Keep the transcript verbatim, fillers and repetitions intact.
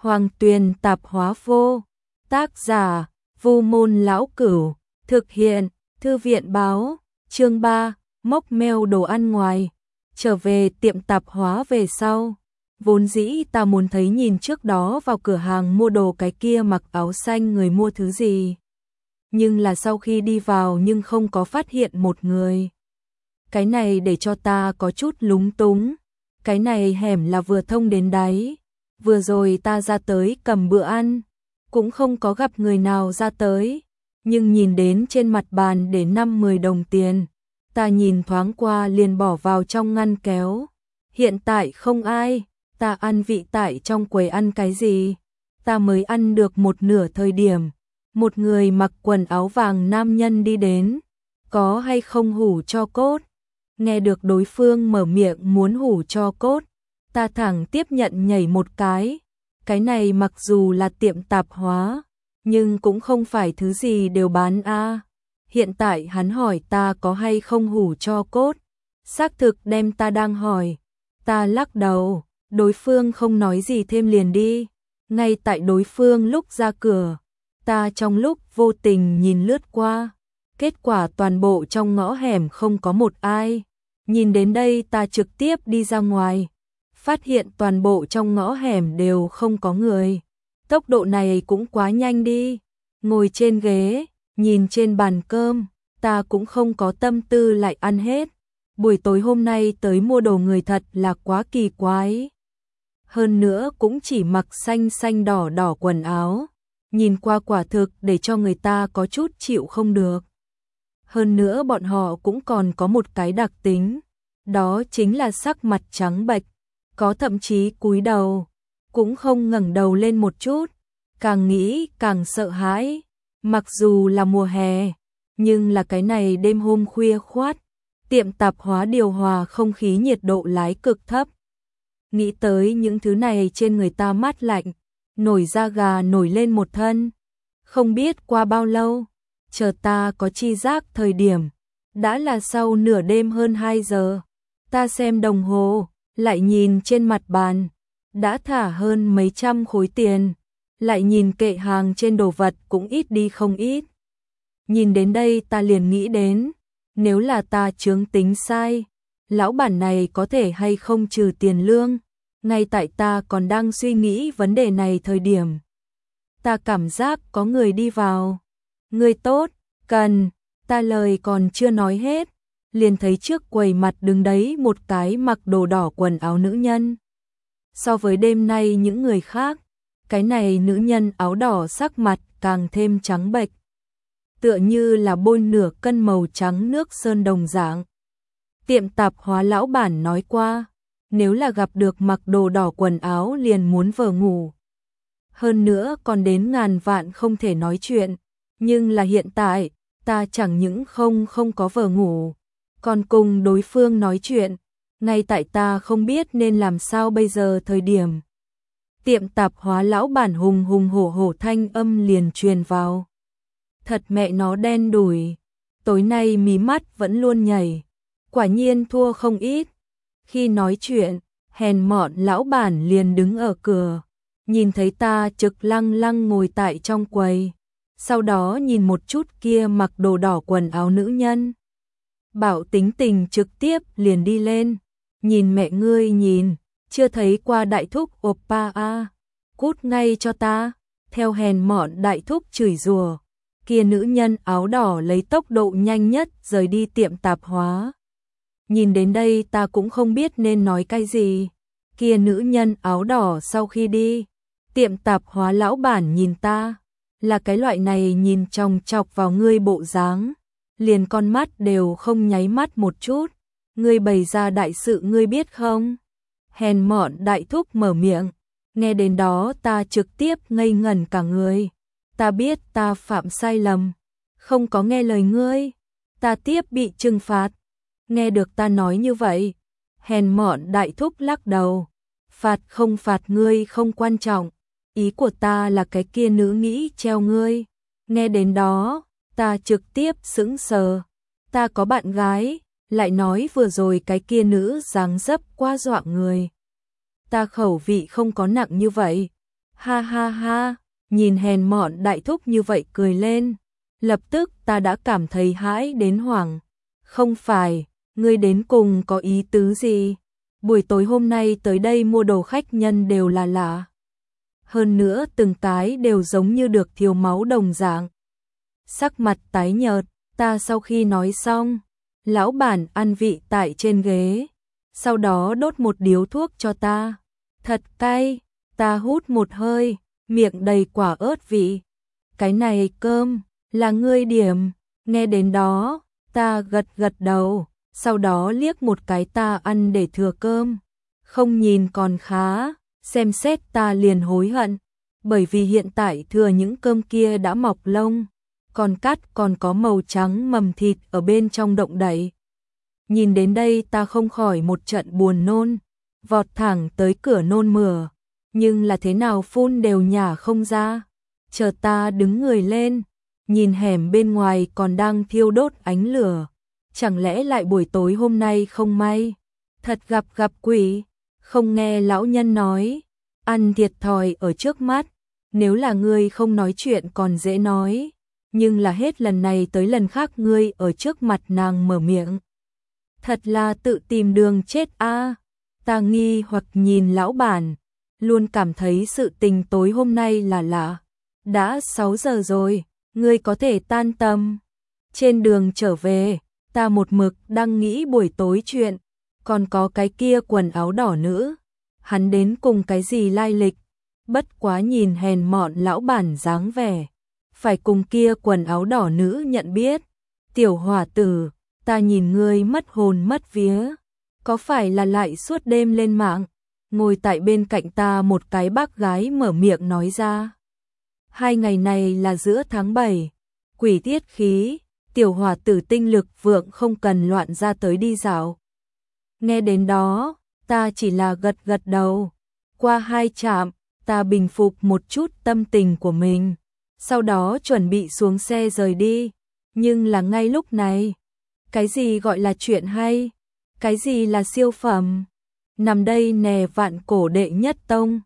Hoàng Tuyền tạp hóa vô. Tác giả, Vu Môn Lão Cửu. Thực hiện, Thư viện báo. Chương ba, móc meo đồ ăn ngoài. Trở về tiệm tạp hóa về sau. Vốn dĩ ta muốn thấy nhìn trước đó vào cửa hàng mua đồ cái kia mặc áo xanh người mua thứ gì. Nhưng là sau khi đi vào nhưng không có phát hiện một người. Cái này để cho ta có chút lúng túng. Cái này hẻm là vừa thông đến đáy. Vừa rồi ta ra tới cầm bữa ăn. Cũng không có gặp người nào ra tới. Nhưng nhìn đến trên mặt bàn để năm mười đồng tiền. Ta nhìn thoáng qua liền bỏ vào trong ngăn kéo. Hiện tại không ai. Ta ăn vị tại trong quầy ăn cái gì? Ta mới ăn được một nửa thời điểm. Một người mặc quần áo vàng nam nhân đi đến. Có hay không hủ cho cốt? Nghe được đối phương mở miệng muốn hủ cho cốt. Ta thẳng tiếp nhận nhảy một cái. Cái này mặc dù là tiệm tạp hóa. Nhưng cũng không phải thứ gì đều bán a. À. Hiện tại hắn hỏi ta có hay không hủ cho cốt. Xác thực đem ta đang hỏi. Ta lắc đầu. Đối phương không nói gì thêm liền đi. Ngay tại đối phương lúc ra cửa. Ta trong lúc vô tình nhìn lướt qua. Kết quả toàn bộ trong ngõ hẻm không có một ai. Nhìn đến đây ta trực tiếp đi ra ngoài. Phát hiện toàn bộ trong ngõ hẻm đều không có người. Tốc độ này cũng quá nhanh đi. Ngồi trên ghế, nhìn trên bàn cơm. Ta cũng không có tâm tư lại ăn hết. Buổi tối hôm nay tới mua đồ người thật là quá kỳ quái. Hơn nữa cũng chỉ mặc xanh xanh đỏ đỏ quần áo. Nhìn qua quả thực để cho người ta có chút chịu không được. Hơn nữa bọn họ cũng còn có một cái đặc tính. Đó chính là sắc mặt trắng bệch. Có thậm chí cúi đầu. Cũng không ngẩng đầu lên một chút. Càng nghĩ càng sợ hãi. Mặc dù là mùa hè. Nhưng là cái này đêm hôm khuya khoát. Tiệm tạp hóa điều hòa không khí nhiệt độ lái cực thấp. Nghĩ tới những thứ này trên người ta mát lạnh. Nổi da gà nổi lên một thân. Không biết qua bao lâu. Chờ ta có chi giác thời điểm. Đã là sau nửa đêm hơn hai giờ. Ta xem đồng hồ. Lại nhìn trên mặt bàn. Đã thả hơn mấy trăm khối tiền. Lại nhìn kệ hàng trên đồ vật cũng ít đi không ít. Nhìn đến đây ta liền nghĩ đến. Nếu là ta chướng tính sai. Lão bản này có thể hay không trừ tiền lương. Ngay tại ta còn đang suy nghĩ vấn đề này thời điểm. Ta cảm giác có người đi vào. Người tốt, cần. Ta lời còn chưa nói hết. Liền thấy trước quầy mặt đứng đấy một cái mặc đồ đỏ quần áo nữ nhân. So với đêm nay những người khác. Cái này nữ nhân áo đỏ sắc mặt càng thêm trắng bệch. Tựa như là bôi nửa cân màu trắng nước sơn đồng dạng. Tiệm tạp hóa lão bản nói qua. Nếu là gặp được mặc đồ đỏ quần áo liền muốn vờ ngủ. Hơn nữa còn đến ngàn vạn không thể nói chuyện. Nhưng là hiện tại, ta chẳng những không không có vờ ngủ. Còn cùng đối phương nói chuyện. Ngay tại ta không biết nên làm sao bây giờ thời điểm. Tiệm tạp hóa lão bản hùng hùng hổ hổ thanh âm liền truyền vào. Thật mẹ nó đen đủi. Tối nay mí mắt vẫn luôn nhảy. Quả nhiên thua không ít. Khi nói chuyện, hèn mọn lão bản liền đứng ở cửa. Nhìn thấy ta trực lăng lăng ngồi tại trong quầy. Sau đó nhìn một chút kia mặc đồ đỏ quần áo nữ nhân. Bảo tính tình trực tiếp liền đi lên. Nhìn mẹ ngươi nhìn, chưa thấy qua đại thúc oppa a. Cút ngay cho ta. Theo hèn mọn đại thúc chửi rủa. Kia nữ nhân áo đỏ lấy tốc độ nhanh nhất rời đi tiệm tạp hóa. Nhìn đến đây ta cũng không biết nên nói cái gì. Kia nữ nhân áo đỏ sau khi đi. Tiệm tạp hóa lão bản nhìn ta. Là cái loại này nhìn chòng chọc vào ngươi bộ dáng. Liền con mắt đều không nháy mắt một chút. Ngươi bày ra đại sự ngươi biết không? Hèn mọn đại thúc mở miệng. Nghe đến đó ta trực tiếp ngây ngẩn cả người. Ta biết ta phạm sai lầm. Không có nghe lời ngươi. Ta tiếp bị trừng phạt. Nghe được ta nói như vậy. Hèn mọn đại thúc lắc đầu. Phạt không phạt ngươi không quan trọng. Ý của ta là cái kia nữ nghĩ treo ngươi. Nghe đến đó, ta trực tiếp sững sờ. Ta có bạn gái, lại nói vừa rồi cái kia nữ dáng dấp quá dọa người. Ta khẩu vị không có nặng như vậy. Ha ha ha, nhìn hèn mọn đại thúc như vậy cười lên, lập tức ta đã cảm thấy hãi đến hoảng. Không phải, ngươi đến cùng có ý tứ gì? Buổi tối hôm nay tới đây mua đồ khách nhân đều là lạ. Hơn nữa từng cái đều giống như được thiếu máu đồng dạng. Sắc mặt tái nhợt, ta sau khi nói xong, lão bản ăn vị tại trên ghế, sau đó đốt một điếu thuốc cho ta. Thật cay, ta hút một hơi, miệng đầy quả ớt vị. Cái này cơm, là ngươi điểm, nghe đến đó, ta gật gật đầu, sau đó liếc một cái ta ăn để thừa cơm. Không nhìn còn khá, xem xét ta liền hối hận, bởi vì hiện tại thừa những cơm kia đã mọc lông, còn cắt còn có màu trắng mầm thịt ở bên trong động đậy. Nhìn đến đây ta không khỏi một trận buồn nôn, vọt thẳng tới cửa nôn mửa, nhưng là thế nào phun đều nhả không ra. Chờ ta đứng người lên, nhìn hẻm bên ngoài còn đang thiêu đốt ánh lửa, chẳng lẽ lại buổi tối hôm nay không may, thật gặp gặp quỷ. Không nghe lão nhân nói, ăn thiệt thòi ở trước mắt, nếu là ngươi không nói chuyện còn dễ nói, nhưng là hết lần này tới lần khác ngươi ở trước mặt nàng mở miệng. Thật là tự tìm đường chết a. Ta nghi hoặc nhìn lão bản, luôn cảm thấy sự tình tối hôm nay là lạ. Đã sáu giờ rồi, ngươi có thể tan tầm. Trên đường trở về, ta một mực đang nghĩ buổi tối chuyện, còn có cái kia quần áo đỏ nữ, hắn đến cùng cái gì lai lịch, bất quá nhìn hèn mọn lão bản dáng vẻ, phải cùng kia quần áo đỏ nữ nhận biết. Tiểu hỏa tử, ta nhìn ngươi mất hồn mất vía, có phải là lại suốt đêm lên mạng? Ngồi tại bên cạnh ta một cái bác gái mở miệng nói ra. Hai ngày này là giữa tháng bảy, quỷ tiết khí, tiểu hỏa tử tinh lực vượng không cần loạn ra tới đi dạo. Nghe đến đó, ta chỉ là gật gật đầu. Qua hai trạm, ta bình phục một chút tâm tình của mình, sau đó chuẩn bị xuống xe rời đi. Nhưng là ngay lúc này, cái gì gọi là chuyện hay? Cái gì là siêu phẩm? Nằm đây nè vạn cổ đệ nhất tông,